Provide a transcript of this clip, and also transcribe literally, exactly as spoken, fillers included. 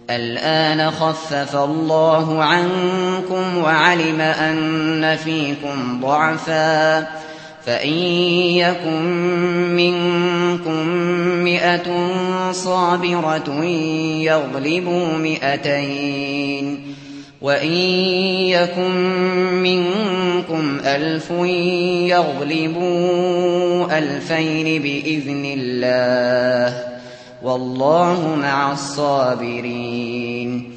الآن خفف الله عنكم وعلم أن فيكم ضعفا فإن يكن منكم مئة صابرة يغلبوا مئتين وإن يكن منكم ألف يغلبوا ألفين بإذن الله والله مع الصابرين